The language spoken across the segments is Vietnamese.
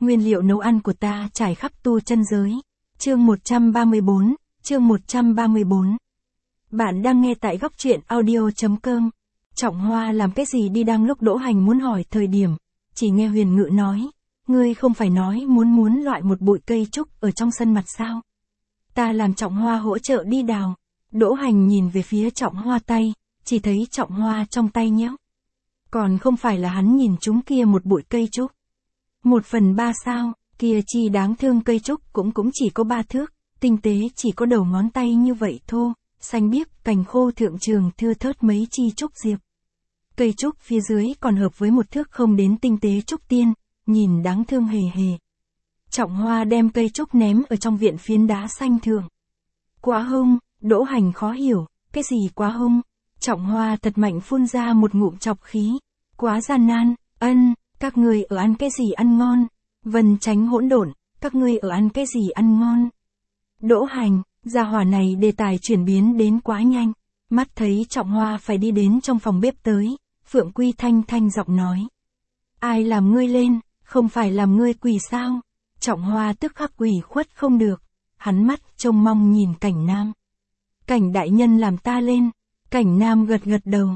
nguyên liệu nấu ăn của ta trải khắp tu chân giới. Chương 134. Bạn đang nghe tại góc truyện audio.com. Trọng Hoa làm cái gì đi đang lúc Đỗ Hành muốn hỏi thời điểm, chỉ nghe Huyền Ngự nói, ngươi không phải nói muốn loại một bụi cây trúc ở trong sân mặt sao? Ta làm Trọng Hoa hỗ trợ đi đào. Đỗ Hành nhìn về phía Trọng Hoa tay, chỉ thấy Trọng Hoa trong tay nhéo. Còn không phải là hắn nhìn chúng kia một bụi cây trúc. 1/3 sao, kia chi đáng thương, cây trúc cũng chỉ có 3 thước, tinh tế chỉ có đầu ngón tay như vậy thô, xanh biếc, cành khô thượng trường thưa thớt mấy chi trúc diệp. Cây trúc phía dưới còn hợp với 1 thước không đến tinh tế trúc tiên, nhìn đáng thương hề hề. Trọng Hoa đem cây trúc ném ở trong viện phiến đá xanh thượng. Quá hung, Đỗ Hành khó hiểu, cái gì quá hung? Trọng Hoa thật mạnh phun ra một ngụm chọc khí. Quá gian nan, các ngươi ở ăn cái gì ăn ngon? Vân Chánh hỗn độn, các ngươi ở ăn cái gì ăn ngon? Đỗ Hành, gia hỏa này đề tài chuyển biến đến quá nhanh. Mắt thấy Trọng Hoa phải đi đến trong phòng bếp tới, Phượng Quy thanh giọng nói. Ai làm ngươi lên, không phải làm ngươi quỳ sao? Trọng Hoa tức khắc quỳ khuất không được, hắn mắt trông mong nhìn Cảnh Nam. Cảnh đại nhân làm ta lên. Cảnh Nam gật đầu,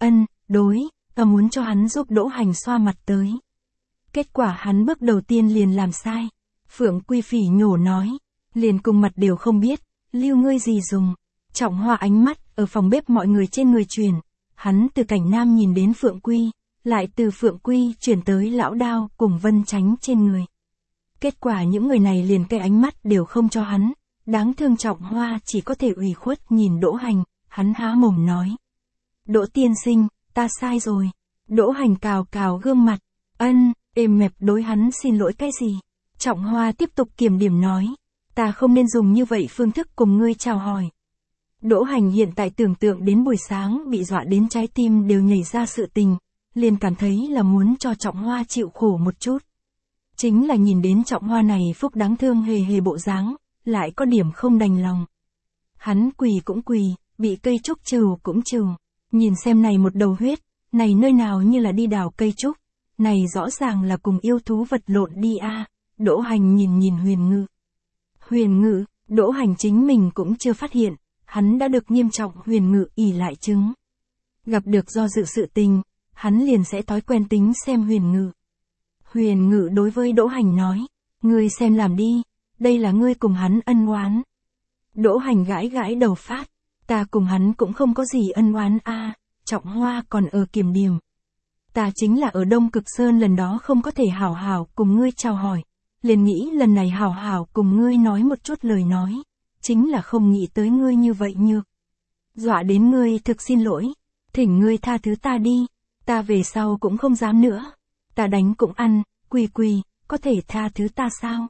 đối, ta muốn cho hắn giúp Đỗ Hành xoa mặt tới. Kết quả hắn bước đầu tiên liền làm sai. Phượng Quy phỉ nhổ nói, liền cùng mặt đều không biết, lưu ngươi gì dùng. Trọng Hoa ánh mắt ở phòng bếp mọi người trên người truyền, hắn từ Cảnh Nam nhìn đến Phượng Quy, lại từ Phượng Quy chuyển tới Lão Đao cùng Vân Chánh trên người. Kết quả những người này liền cái ánh mắt đều không cho hắn, đáng thương. Trọng Hoa chỉ có thể ủy khuất nhìn Đỗ Hành, hắn há mồm nói. Đỗ tiên sinh, ta sai rồi. Đỗ Hành cào gương mặt, êm mẹp đối hắn xin lỗi cái gì. Trọng Hoa tiếp tục kiểm điểm nói, ta không nên dùng như vậy phương thức cùng ngươi chào hỏi. Đỗ Hành hiện tại tưởng tượng đến buổi sáng bị dọa đến trái tim đều nhảy ra sự tình, liền cảm thấy là muốn cho Trọng Hoa chịu khổ một chút. Chính là nhìn đến Trọng Hoa này phúc đáng thương hề bộ dáng, lại có điểm không đành lòng. Hắn quỳ cũng quỳ, bị cây trúc trừ cũng trừ, nhìn xem này một đầu huyết, này nơi nào như là đi đào cây trúc, này rõ ràng là cùng yêu thú vật lộn đi a. Đỗ Hành nhìn Huyền Ngự, Đỗ Hành chính mình cũng chưa phát hiện, hắn đã được nghiêm trọng Huyền Ngự ỷ lại chứng. Gặp được do dự sự tình, hắn liền sẽ thói quen tính xem Huyền Ngự. Huyền Ngự đối với Đỗ Hành nói, ngươi xem làm đi, đây là ngươi cùng hắn ân oán. Đỗ Hành gãi đầu phát, ta cùng hắn cũng không có gì ân oán a. Trọng Hoa còn ở kiểm điểm. Ta chính là ở Đông Cực Sơn lần đó không có thể hảo hảo cùng ngươi chào hỏi, liền nghĩ lần này hảo hảo cùng ngươi nói một chút lời nói, chính là không nghĩ tới ngươi như vậy nhược. Dọa đến ngươi, thực xin lỗi, thỉnh ngươi tha thứ ta đi, ta về sau cũng không dám nữa. Ta đánh cũng ăn, quỳ, có thể tha thứ ta sao?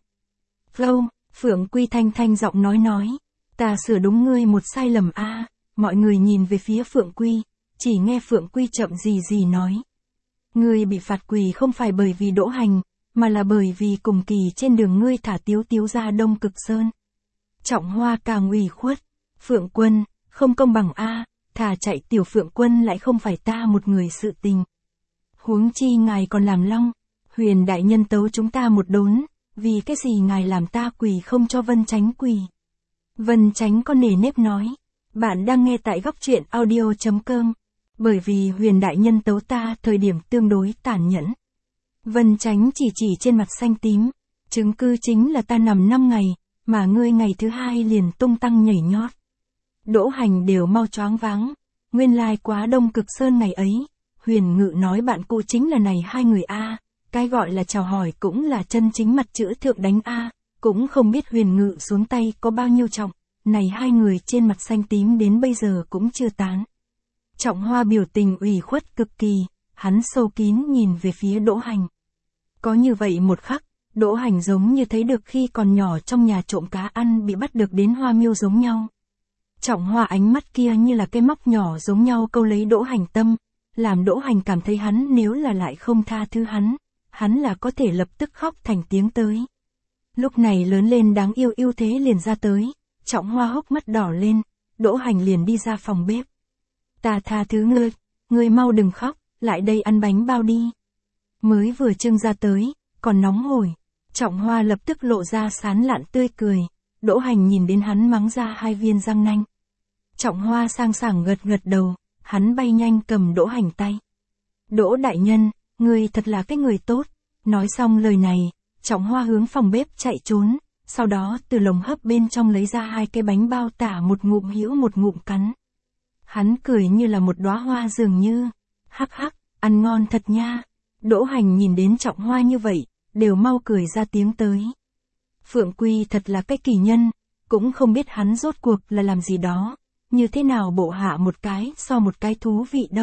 Phượng Quy thanh giọng nói, ta sửa đúng ngươi một sai lầm a. Mọi người nhìn về phía Phượng Quy, chỉ nghe Phượng Quy chậm gì nói. Ngươi bị phạt quỳ không phải bởi vì Đỗ Hành, mà là bởi vì cùng kỳ trên đường ngươi thả Tiếu ra Đông Cực Sơn. Trọng Hoa càng ủy khuất, Phượng Quân, không công bằng a, thả chạy tiểu Phượng Quân lại không phải ta một người sự tình. Huống chi ngài còn làm long, Huyền đại nhân tấu chúng ta một đốn, vì cái gì ngài làm ta quỳ không cho Vân Chánh quỳ? Vân Chánh có nề nếp nói, bạn đang nghe tại góc truyện audio.com, bởi vì Huyền đại nhân tấu ta thời điểm tương đối tàn nhẫn. Vân Chánh chỉ trên mặt xanh tím, chứng cứ chính là ta nằm 5 ngày, mà ngươi ngày thứ 2 liền tung tăng nhảy nhót. Đỗ Hành đều mau choáng váng, nguyên lai quá Đông Cực Sơn ngày ấy, Huyền Ngự nói bạn cũ chính là này hai người a. Cái gọi là chào hỏi cũng là chân chính mặt chữ thượng đánh a, cũng không biết Huyền Ngự xuống tay có bao nhiêu trọng, này hai người trên mặt xanh tím đến bây giờ cũng chưa tán. Trọng Hoa biểu tình ủy khuất cực kỳ, hắn sâu kín nhìn về phía Đỗ Hành. Có như vậy một khắc, Đỗ Hành giống như thấy được khi còn nhỏ trong nhà trộm cá ăn bị bắt được đến Hoa Miêu giống nhau. Trọng Hoa ánh mắt kia như là cái móc nhỏ giống nhau câu lấy Đỗ Hành tâm, làm Đỗ Hành cảm thấy hắn nếu là lại không tha thứ hắn là có thể lập tức khóc thành tiếng tới. Lúc này lớn lên đáng yêu ưu thế liền ra tới, Trọng Hoa hốc mắt đỏ lên, Đỗ Hành liền đi ra phòng bếp. Ta tha thứ ngươi mau đừng khóc, lại đây ăn bánh bao đi. Mới vừa trưng ra tới, còn nóng hổi. Trọng Hoa lập tức lộ ra sán lạn tươi cười, Đỗ Hành nhìn đến hắn mắng ra 2 viên răng nanh. Trọng Hoa sang sảng gật gật đầu, hắn bay nhanh cầm Đỗ Hành tay. Đỗ đại nhân, ngươi thật là cái người tốt. Nói xong lời này, Trọng Hoa hướng phòng bếp chạy trốn, sau đó từ lồng hấp bên trong lấy ra 2 cái bánh bao tả một ngụm hữu một ngụm cắn. Hắn cười như là một đóa hoa dường như, hắc hắc, ăn ngon thật nha. Đỗ Hành nhìn đến Trọng Hoa như vậy, đều mau cười ra tiếng tới. Phượng Quy thật là cái kỳ nhân, cũng không biết hắn rốt cuộc là làm gì đó, như thế nào bộ hạ một cái so một cái thú vị đâu.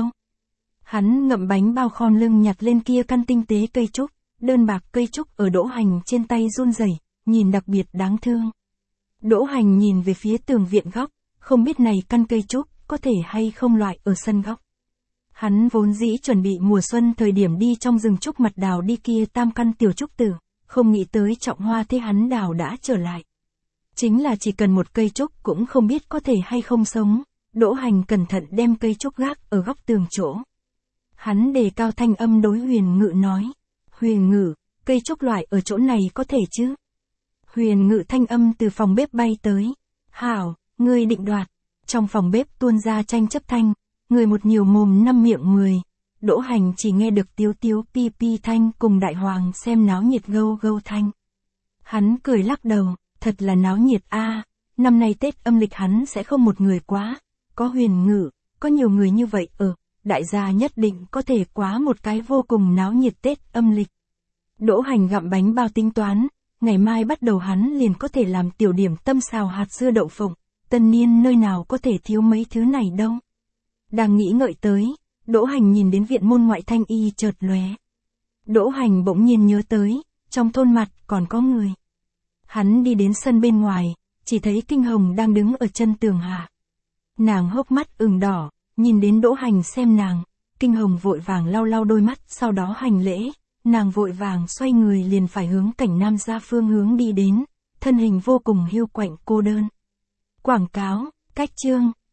Hắn ngậm bánh bao khom lưng nhặt lên kia căn tinh tế cây trúc, đơn bạc cây trúc ở Đỗ Hành trên tay run rẩy, nhìn đặc biệt đáng thương. Đỗ Hành nhìn về phía tường viện góc, không biết này căn cây trúc có thể hay không loại ở sân góc. Hắn vốn dĩ chuẩn bị mùa xuân thời điểm đi trong rừng trúc mặt đào đi kia tam căn tiểu trúc tử, không nghĩ tới Trọng Hoa thế hắn đào đã trở lại. Chính là chỉ cần một cây trúc cũng không biết có thể hay không sống, Đỗ Hành cẩn thận đem cây trúc gác ở góc tường chỗ. Hắn đề cao thanh âm đối Huyền Ngự nói, Huyền Ngự, cây trúc loại ở chỗ này có thể chứ? Huyền Ngự thanh âm từ phòng bếp bay tới, hảo, ngươi định đoạt. Trong phòng bếp tuôn ra tranh chấp thanh, người một nhiều mồm 5 miệng 10. Đỗ Hành chỉ nghe được tiếu tiếu pi pi thanh cùng đại hoàng xem náo nhiệt gâu gâu thanh. Hắn cười lắc đầu, thật là náo nhiệt a. Năm nay Tết âm lịch hắn sẽ không một người quá, có Huyền Ngự, có nhiều người như vậy ở, đại gia nhất định có thể quá một cái vô cùng náo nhiệt Tết âm lịch. Đỗ Hành gặm bánh bao tính toán, ngày mai bắt đầu hắn liền có thể làm tiểu điểm tâm xào hạt dưa đậu phộng, tân niên nơi nào có thể thiếu mấy thứ này đâu. Đang nghĩ ngợi tới, Đỗ Hành nhìn đến viện môn ngoại thanh y chợt lóe. Đỗ Hành bỗng nhiên nhớ tới, trong thôn mặt còn có người. Hắn đi đến sân bên ngoài, chỉ thấy Kinh Hồng đang đứng ở chân tường hạ. Nàng hốc mắt ửng đỏ, nhìn đến Đỗ Hành xem nàng, Kinh Hồng vội vàng lau lau đôi mắt, sau đó hành lễ, nàng vội vàng xoay người liền phải hướng Cảnh Nam gia phương hướng đi đến, thân hình vô cùng hiu quạnh cô đơn. Quảng cáo, cách chương